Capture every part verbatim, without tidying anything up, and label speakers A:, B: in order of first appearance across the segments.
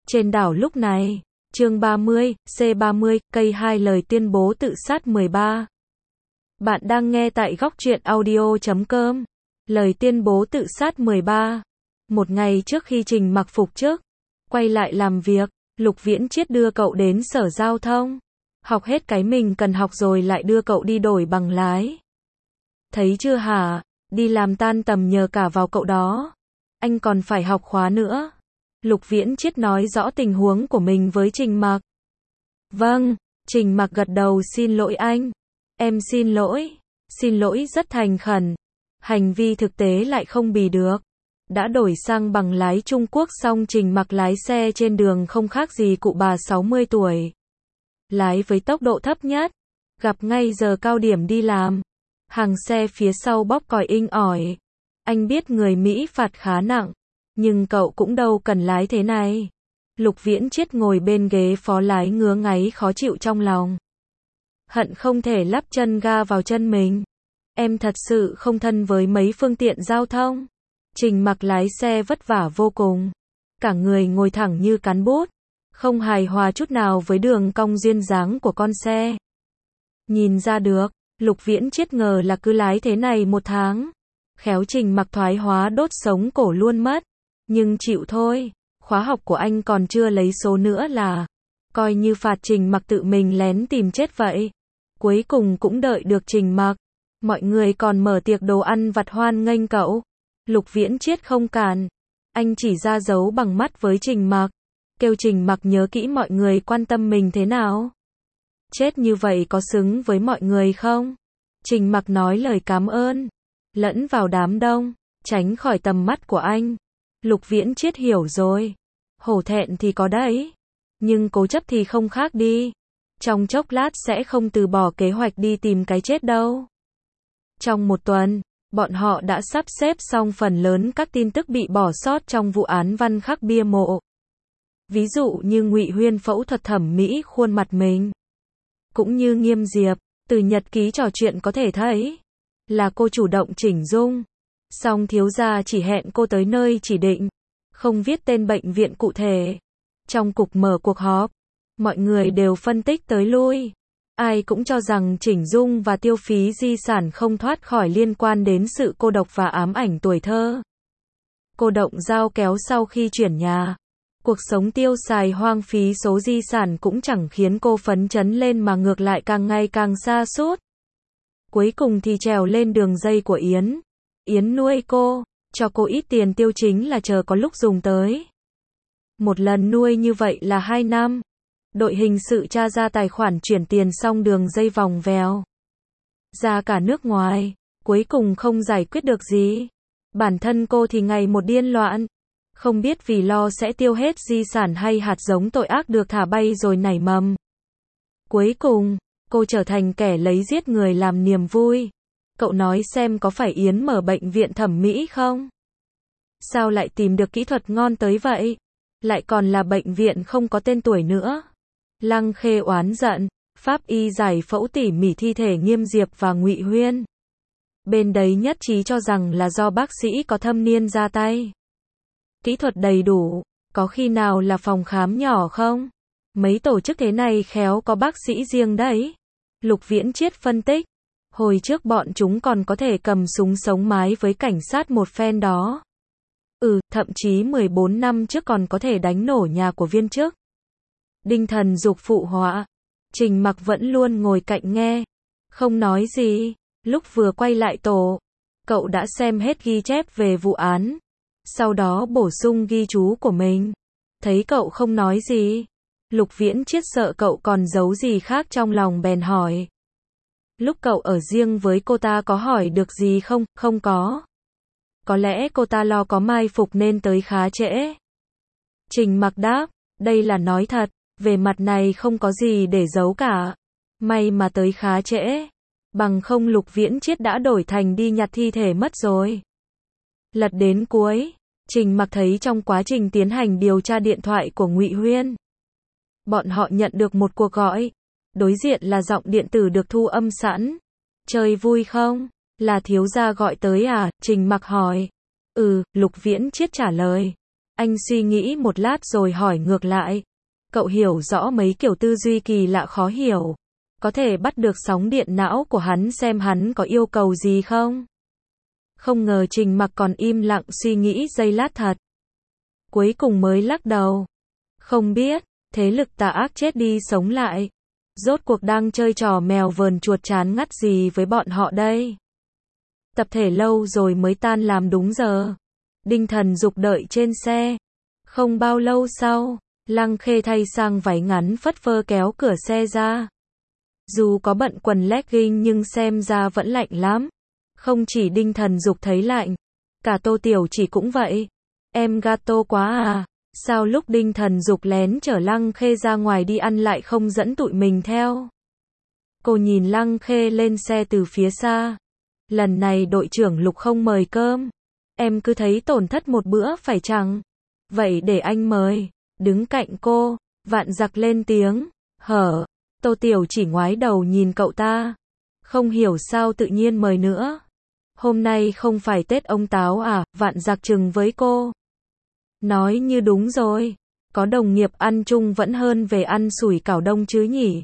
A: Trên đảo lúc này, chương ba mươi, C ba mươi, cây hai lời tuyên bố tự sát mười ba. Bạn đang nghe tại góc truyện audio chấm com. Lời tuyên bố tự sát mười ba. Một ngày trước khi Trình mặc phục chức, quay lại làm việc, Lục Viễn Chiết đưa cậu đến sở giao thông. Học hết cái mình cần học rồi lại đưa cậu đi đổi bằng lái. Thấy chưa hả, đi làm tan tầm nhờ cả vào cậu đó. Anh còn phải học khóa nữa. Lục Viễn Chiết nói rõ tình huống của mình với Trình Mặc. Vâng, Trình Mặc gật đầu, xin lỗi anh. Em xin lỗi. Xin lỗi rất thành khẩn. Hành vi thực tế lại không bì được. Đã đổi sang bằng lái Trung Quốc xong Trình Mặc lái xe trên đường không khác gì cụ bà sáu mươi tuổi. Lái với tốc độ thấp nhất. Gặp ngay giờ cao điểm đi làm. Hàng xe phía sau bóp còi inh ỏi. Anh biết người Mỹ phạt khá nặng. Nhưng cậu cũng đâu cần lái thế này. Lục Viễn Chiết ngồi bên ghế phó lái ngứa ngáy khó chịu trong lòng. Hận không thể lắp chân ga vào chân mình. Em thật sự không thân với mấy phương tiện giao thông. Trình Mặc lái xe vất vả vô cùng. Cả người ngồi thẳng như cán bút. Không hài hòa chút nào với đường cong duyên dáng của con xe. Nhìn ra được, Lục Viễn Chiết ngờ là cứ lái thế này một tháng. Khéo Trình Mặc thoái hóa đốt sống cổ luôn mất. Nhưng chịu thôi, khóa học của anh còn chưa lấy số nữa là. Coi như phạt Trình Mặc tự mình lén tìm chết vậy. Cuối cùng cũng đợi được Trình Mặc. Mọi người còn mở tiệc đồ ăn vặt hoan nghênh cậu. Lục Viễn Chiết không cản. Anh chỉ ra dấu bằng mắt với Trình Mặc. Kêu Trình Mặc nhớ kỹ mọi người quan tâm mình thế nào. Chết như vậy có xứng với mọi người không? Trình Mặc nói lời cảm ơn. Lẫn vào đám đông. Tránh khỏi tầm mắt của anh. Lục Viễn Chiết hiểu rồi. Hổ thẹn thì có đấy. Nhưng cố chấp thì không khác đi. Trong chốc lát sẽ không từ bỏ kế hoạch đi tìm cái chết đâu. Trong một tuần, bọn họ đã sắp xếp xong phần lớn các tin tức bị bỏ sót trong vụ án Văn Khắc bia mộ. Ví dụ như Ngụy Huyên phẫu thuật thẩm mỹ khuôn mặt mình. Cũng như Nghiêm Diệp, từ nhật ký trò chuyện có thể thấy. Là cô chủ động chỉnh dung. Song thiếu gia chỉ hẹn cô tới nơi chỉ định. Không viết tên bệnh viện cụ thể. Trong cục mở cuộc họp, mọi người đều phân tích tới lui. Ai cũng cho rằng chỉnh dung và tiêu phí di sản không thoát khỏi liên quan đến sự cô độc và ám ảnh tuổi thơ. Cô động dao kéo sau khi chuyển nhà. Cuộc sống tiêu xài hoang phí số di sản cũng chẳng khiến cô phấn chấn lên mà ngược lại càng ngày càng sa sút. Cuối cùng thì trèo lên đường dây của Yến. Yến nuôi cô, cho cô ít tiền tiêu chính là chờ có lúc dùng tới. Một lần nuôi như vậy là hai năm. Đội hình sự tra ra tài khoản chuyển tiền xong đường dây vòng vèo. Ra cả nước ngoài, cuối cùng không giải quyết được gì. Bản thân cô thì ngày một điên loạn. Không biết vì lo sẽ tiêu hết di sản hay hạt giống tội ác được thả bay rồi nảy mầm. Cuối cùng, cô trở thành kẻ lấy giết người làm niềm vui. Cậu nói xem có phải Yến mở bệnh viện thẩm mỹ không? Sao lại tìm được kỹ thuật ngon tới vậy? Lại còn là bệnh viện không có tên tuổi nữa. Lăng Khê oán giận, pháp y giải phẫu tỉ mỉ thi thể Nghiêm Diệp và Ngụy Huyên. Bên đấy nhất trí cho rằng là do bác sĩ có thâm niên ra tay. Kỹ thuật đầy đủ, có khi nào là phòng khám nhỏ không? Mấy tổ chức thế này khéo có bác sĩ riêng đấy. Lục Viễn Chiết phân tích. Hồi trước bọn chúng còn có thể cầm súng sống mái với cảnh sát một phen đó. Ừ, thậm chí mười bốn năm trước còn có thể đánh nổ nhà của viên chức. Đinh Thần Dục phụ họa. Trình Mặc vẫn luôn ngồi cạnh nghe. Không nói gì. Lúc vừa quay lại tổ, cậu đã xem hết ghi chép về vụ án. Sau đó bổ sung ghi chú của mình. Thấy cậu không nói gì. Lục Viễn Chiết sợ cậu còn giấu gì khác trong lòng bèn hỏi. Lúc cậu ở riêng với cô ta có hỏi được gì không? Không có. Có lẽ cô ta lo có mai phục nên tới khá trễ. Trình Mặc đáp, đây là nói thật, về mặt này không có gì để giấu cả. May mà tới khá trễ. Bằng không Lục Viễn Chiết đã đổi thành đi nhặt thi thể mất rồi. Lật đến cuối, Trình Mặc thấy trong quá trình tiến hành điều tra điện thoại của Ngụy Huyên. Bọn họ nhận được một cuộc gọi. Đối diện là giọng điện tử được thu âm sẵn. Chơi vui không? Là thiếu gia gọi tới à? Trình Mặc hỏi. Ừ, Lục Viễn Chiết trả lời. Anh suy nghĩ một lát rồi hỏi ngược lại. Cậu hiểu rõ mấy kiểu tư duy kỳ lạ khó hiểu. Có thể bắt được sóng điện não của hắn xem hắn có yêu cầu gì không? Không ngờ Trình Mặc còn im lặng suy nghĩ giây lát thật. Cuối cùng mới lắc đầu. Không biết, thế lực tà ác chết đi sống lại. Rốt cuộc đang chơi trò mèo vờn chuột chán ngắt gì với bọn họ đây? Tập thể lâu rồi mới tan làm đúng giờ. Đinh Thần Dục đợi trên xe. Không bao lâu sau, Lăng Khê thay sang váy ngắn phất phơ kéo cửa xe ra. Dù có bận quần legging nhưng xem ra vẫn lạnh lắm. Không chỉ Đinh Thần Dục thấy lạnh, cả Tô Tiểu Chỉ cũng vậy. Em gato quá à, sao lúc Đinh Thần Dục lén chở Lăng Khê ra ngoài đi ăn lại không dẫn tụi mình theo? Cô nhìn Lăng Khê lên xe từ phía xa. Lần này đội trưởng Lục không mời cơm. Em cứ thấy tổn thất một bữa phải chẳng? Vậy để anh mời. Đứng cạnh cô, Vạn Giặc lên tiếng. Hở? Tô Tiểu Chỉ ngoái đầu nhìn cậu ta. Không hiểu sao tự nhiên mời nữa. Hôm nay không phải Tết ông Táo à? Vạn Giặc chừng với cô. Nói như đúng rồi. Có đồng nghiệp ăn chung vẫn hơn về ăn sủi cảo đông chứ nhỉ?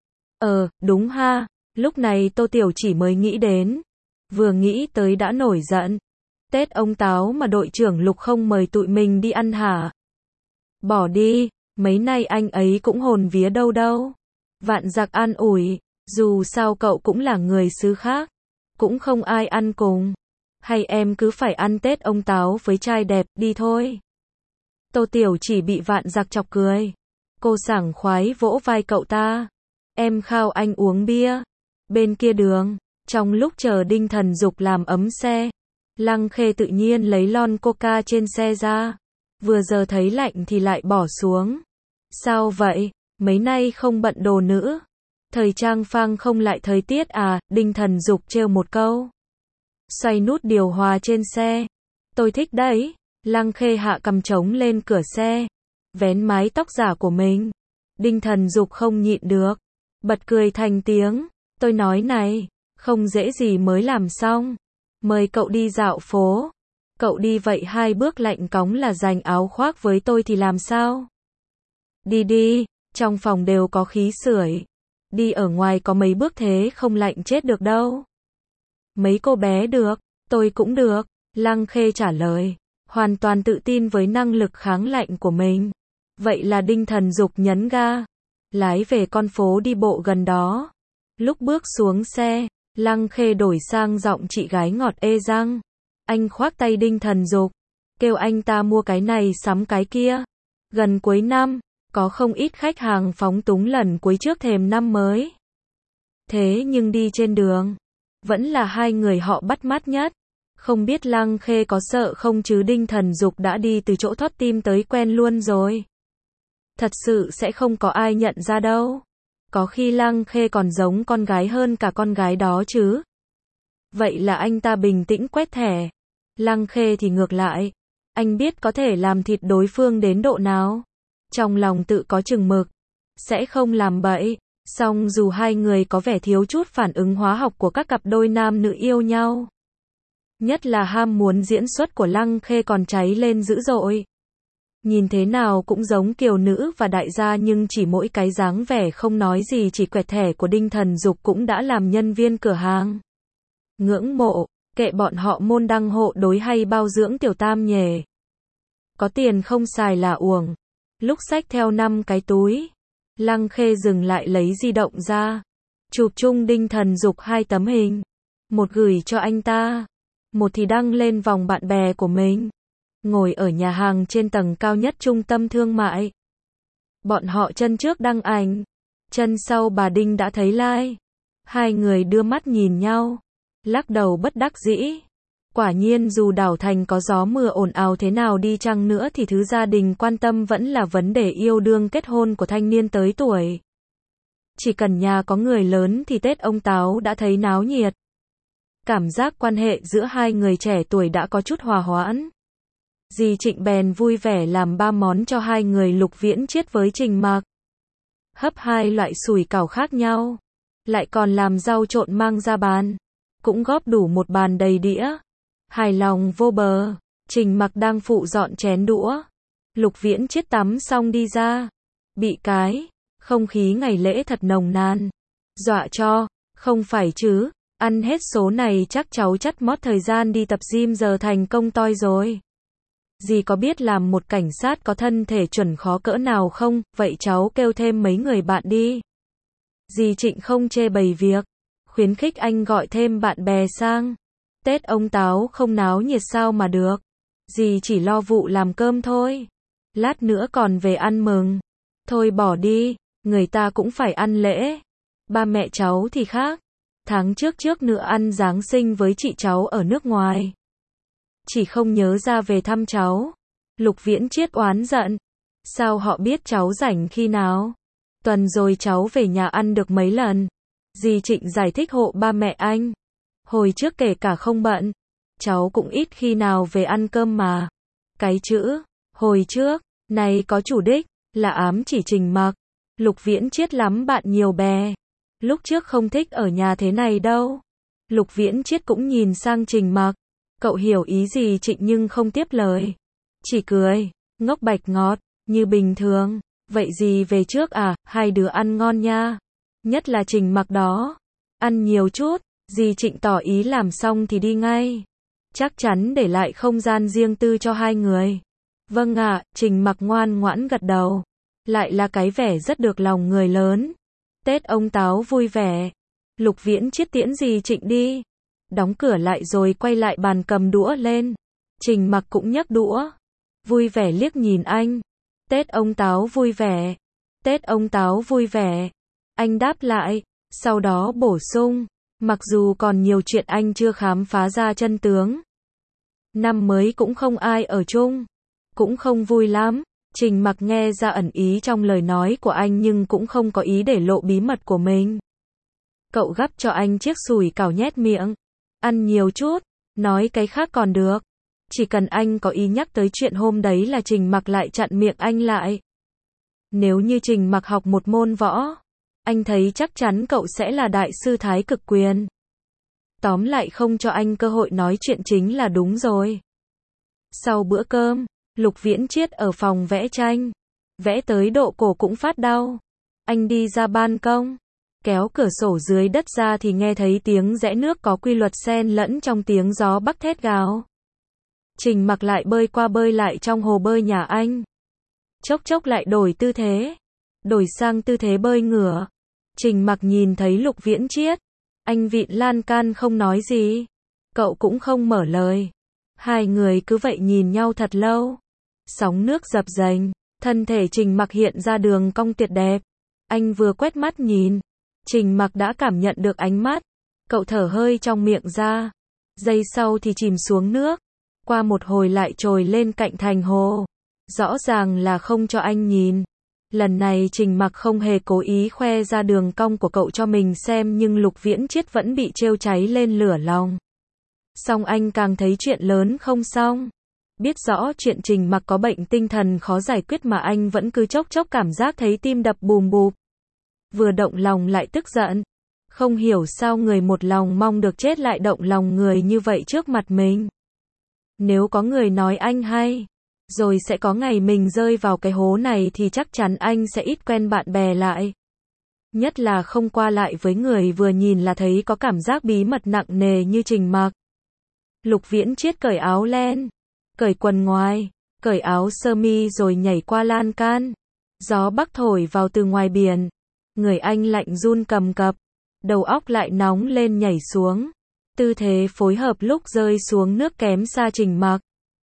A: Ờ, đúng ha. Lúc này Tô Tiểu Chỉ mới nghĩ đến. Vừa nghĩ tới đã nổi giận. Tết ông Táo mà đội trưởng Lục không mời tụi mình đi ăn hả? Bỏ đi, mấy nay anh ấy cũng hồn vía đâu đâu. Vạn Giặc an ủi, dù sao cậu cũng là người xứ khác, cũng không ai ăn cùng. Hay em cứ phải ăn Tết ông Táo với trai đẹp, đi thôi. Tô Tiểu Chỉ bị Vạn Giặc chọc cười. Cô sảng khoái vỗ vai cậu ta. Em khao anh uống bia. Bên kia đường, trong lúc chờ Đinh Thần Dục làm ấm xe, Lăng Khê tự nhiên lấy lon coca trên xe ra. Vừa giờ thấy lạnh thì lại bỏ xuống. Sao vậy? Mấy nay không bận đồ nữ. Thời trang phang không lại thời tiết à? Đinh Thần Dục trêu một câu. Xoay nút điều hòa trên xe. Tôi thích đấy. Lăng Khê hạ cầm trống lên cửa xe. Vén mái tóc giả của mình. Đinh Thần Dục không nhịn được. Bật cười thành tiếng. Tôi nói này, không dễ gì mới làm xong. Mời cậu đi dạo phố. Cậu đi vậy hai bước lạnh cóng là giành áo khoác với tôi thì làm sao? Đi đi, trong phòng đều có khí sưởi. Đi ở ngoài có mấy bước thế không lạnh chết được đâu. Mấy cô bé được, tôi cũng được. Lăng Khê trả lời, hoàn toàn tự tin với năng lực kháng lạnh của mình. Vậy là Đinh Thần Dục nhấn ga, lái về con phố đi bộ gần đó. Lúc bước xuống xe, Lăng Khê đổi sang giọng chị gái ngọt ê răng. Anh khoác tay Đinh Thần Dục, kêu anh ta mua cái này sắm cái kia. Gần cuối năm, có không ít khách hàng phóng túng lần cuối trước thềm năm mới. Thế nhưng đi trên đường, vẫn là hai người họ bắt mắt nhất. Không biết Lăng Khê có sợ không chứ Đinh Thần Dục đã đi từ chỗ thót tim tới quen luôn rồi. Thật sự sẽ không có ai nhận ra đâu. Có khi Lăng Khê còn giống con gái hơn cả con gái đó chứ. Vậy là anh ta bình tĩnh quét thẻ. Lăng Khê thì ngược lại. Anh biết có thể làm thịt đối phương đến độ nào. Trong lòng tự có chừng mực. Sẽ không làm bậy. Song dù hai người có vẻ thiếu chút phản ứng hóa học của các cặp đôi nam nữ yêu nhau. Nhất là ham muốn diễn xuất của Lăng Khê còn cháy lên dữ dội. Nhìn thế nào cũng giống kiều nữ và đại gia nhưng chỉ mỗi cái dáng vẻ không nói gì chỉ quẹt thẻ của Đinh Thần Dục cũng đã làm nhân viên cửa hàng. Ngưỡng mộ, kệ bọn họ môn đăng hộ đối hay bao dưỡng tiểu tam nhề. Có tiền không xài là uổng. Lúc xách theo năm cái túi, Lăng Khê dừng lại lấy di động ra. Chụp chung Đinh Thần Dục hai tấm hình. Một gửi cho anh ta, một thì đăng lên vòng bạn bè của mình. Ngồi ở nhà hàng trên tầng cao nhất trung tâm thương mại. Bọn họ chân trước đăng ảnh, chân sau bà Đinh đã thấy like. Hai người đưa mắt nhìn nhau, lắc đầu bất đắc dĩ. Quả nhiên dù đảo thành có gió mưa ồn ào thế nào đi chăng nữa thì thứ gia đình quan tâm vẫn là vấn đề yêu đương kết hôn của thanh niên tới tuổi. Chỉ cần nhà có người lớn thì Tết ông Táo đã thấy náo nhiệt. Cảm giác quan hệ giữa hai người trẻ tuổi đã có chút hòa hoãn. Dì Trịnh bèn vui vẻ làm ba món cho hai người Lục Viễn Chiết với Trình Mặc. Hấp hai loại sủi cảo khác nhau. Lại còn làm rau trộn mang ra bàn. Cũng góp đủ một bàn đầy đĩa. Hài lòng vô bờ. Trình Mặc đang phụ dọn chén đũa. Lục Viễn Chiết tắm xong đi ra. Bị cái không khí ngày lễ thật nồng nàn. Dọa cho, không phải chứ, ăn hết số này chắc cháu chắt mót thời gian đi tập gym giờ thành công toi rồi. Dì có biết làm một cảnh sát có thân thể chuẩn khó cỡ nào không, vậy cháu kêu thêm mấy người bạn đi. Dì Trịnh không chê bày việc, khuyến khích anh gọi thêm bạn bè sang. Tết ông Táo không náo nhiệt sao mà được. Dì chỉ lo vụ làm cơm thôi. Lát nữa còn về ăn mừng. Thôi bỏ đi, người ta cũng phải ăn lễ. Ba mẹ cháu thì khác. Tháng trước trước nữa ăn Giáng sinh với chị cháu ở nước ngoài. Chỉ không nhớ ra về thăm cháu. Lục Viễn Chiết oán giận. Sao họ biết cháu rảnh khi nào? Tuần rồi cháu về nhà ăn được mấy lần. Dì Trịnh giải thích hộ ba mẹ anh. Hồi trước kể cả không bận, cháu cũng ít khi nào về ăn cơm mà. Cái chữ hồi trước này có chủ đích là ám chỉ Trình Mặc. Lục Viễn Chiết lắm bạn nhiều bè. Lúc trước không thích ở nhà thế này đâu. Lục Viễn Chiết cũng nhìn sang Trình Mặc. Cậu hiểu ý gì Trịnh nhưng không tiếp lời. Chỉ cười, ngốc bạch ngọt, như bình thường. Vậy gì về trước à, hai đứa ăn ngon nha. Nhất là Trình Mặc đó. Ăn nhiều chút, dì Trịnh tỏ ý làm xong thì đi ngay. Chắc chắn để lại không gian riêng tư cho hai người. Vâng ạ, Trình Mặc ngoan ngoãn gật đầu. Lại là cái vẻ rất được lòng người lớn. Tết ông Táo vui vẻ. Lục Viễn Chiết tiễn dì Trịnh đi. Đóng cửa lại rồi quay lại bàn cầm đũa lên. Trình Mặc cũng nhấc đũa. Vui vẻ liếc nhìn anh. Tết ông Táo vui vẻ. Tết ông Táo vui vẻ. Anh đáp lại. Sau đó bổ sung. Mặc dù còn nhiều chuyện anh chưa khám phá ra chân tướng. Năm mới cũng không ai ở chung. Cũng không vui lắm. Trình Mặc nghe ra ẩn ý trong lời nói của anh nhưng cũng không có ý để lộ bí mật của mình. Cậu gắp cho anh chiếc sủi cảo nhét miệng. Ăn nhiều chút. Nói cái khác còn được. Chỉ cần anh có ý nhắc tới chuyện hôm đấy là Trình Mặc lại chặn miệng anh lại. Nếu như Trình Mặc học một môn võ, anh thấy chắc chắn cậu sẽ là đại sư thái cực quyền. Tóm lại không cho anh cơ hội nói chuyện chính là đúng rồi. Sau bữa cơm, Lục Viễn Chiết ở phòng vẽ tranh. Vẽ tới độ cổ cũng phát đau. Anh đi ra ban công. Kéo cửa sổ dưới đất ra thì nghe thấy tiếng rẽ nước có quy luật xen lẫn trong tiếng gió bắc thét gào. Trình Mặc lại bơi qua bơi lại trong hồ bơi nhà anh. Chốc chốc lại đổi tư thế. Đổi sang tư thế bơi ngửa. Trình Mặc nhìn thấy Lục Viễn Chiết. Anh vịn lan can không nói gì. Cậu cũng không mở lời. Hai người cứ vậy nhìn nhau thật lâu. Sóng nước dập dềnh. Thân thể Trình Mặc hiện ra đường cong tuyệt đẹp. Anh vừa quét mắt nhìn. Trình Mặc đã cảm nhận được ánh mắt. Cậu thở hơi trong miệng ra. Giây sau thì chìm xuống nước. Qua một hồi lại trồi lên cạnh thành hồ. Rõ ràng là không cho anh nhìn. Lần này Trình Mặc không hề cố ý khoe ra đường cong của cậu cho mình xem nhưng Lục Viễn Chiết vẫn bị trêu cháy lên lửa lòng. Xong anh càng thấy chuyện lớn không xong. Biết rõ chuyện Trình Mặc có bệnh tinh thần khó giải quyết mà anh vẫn cứ chốc chốc cảm giác thấy tim đập bùm bụp. Vừa động lòng lại tức giận. Không hiểu sao người một lòng mong được chết lại động lòng người như vậy trước mặt mình. Nếu có người nói anh hay, rồi sẽ có ngày mình rơi vào cái hố này thì chắc chắn anh sẽ ít quen bạn bè lại. Nhất là không qua lại với người vừa nhìn là thấy có cảm giác bí mật nặng nề như Trình Mặc. Lục Viễn Chiết cởi áo len, cởi quần ngoài, cởi áo sơ mi rồi nhảy qua lan can. Gió bắc thổi vào từ ngoài biển. Người anh lạnh run cầm cập. Đầu óc lại nóng lên nhảy xuống. Tư thế phối hợp lúc rơi xuống nước kém xa Trình Mặc.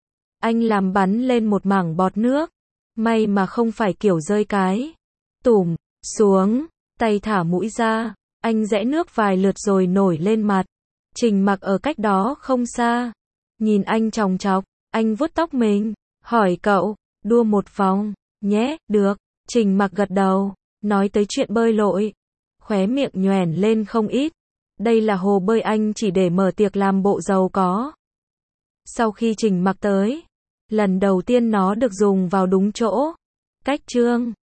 A: Anh làm bắn lên một mảng bọt nước. May mà không phải kiểu rơi cái tủm xuống. Tay thả mũi ra. Anh rẽ nước vài lượt rồi nổi lên mặt. Trình Mặc ở cách đó không xa. Nhìn anh chòng chọc. Anh vuốt tóc mình. Hỏi cậu, đua một vòng, nhé, được. Trình Mặc gật đầu. Nói tới chuyện bơi lội. Khóe miệng nhoẻn lên không ít. Đây là hồ bơi anh chỉ để mở tiệc làm bộ giàu có. Sau khi Trình Mặc tới, lần đầu tiên nó được dùng vào đúng chỗ. Cách chương